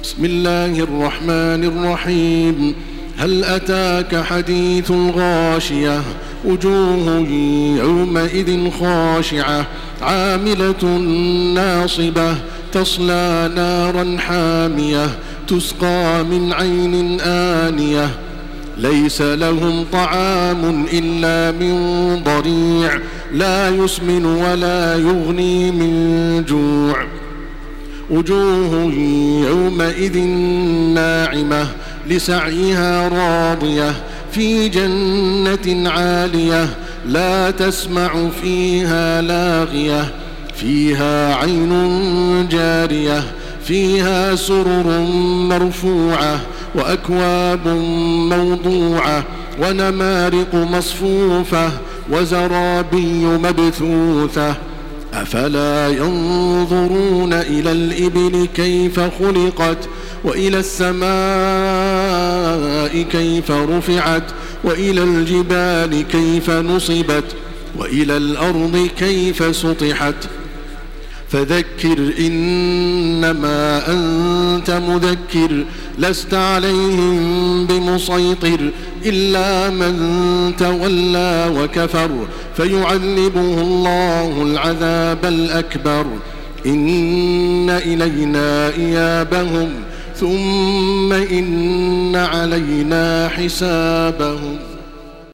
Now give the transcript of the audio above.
بسم الله الرحمن الرحيم. هل أتاك حديث الغاشية وجوه يومئذ خاشعة عاملة ناصبة تصلى نارا حامية تسقى من عين آنية ليس لهم طعام إلا من ضريع لا يسمن ولا يغني من جوع وجوه يومئذ ناعمة لسعيها راضية في جنة عالية لا تسمع فيها لاغية فيها عين جارية فيها سرر مرفوعة وأكواب موضوعة ونمارق مصفوفة وزرابي مبثوثة أفلا ينظرون إلى الإبل كيف خلقت وإلى السماء كيف رفعت وإلى الجبال كيف نصبت وإلى الأرض كيف سطحت فذكر إنما أنت مذكر لست عليهم بمسيطر إلا من تولى وكفر فيعذبه الله العذاب الأكبر إن إلينا إيابهم ثم إن علينا حسابهم.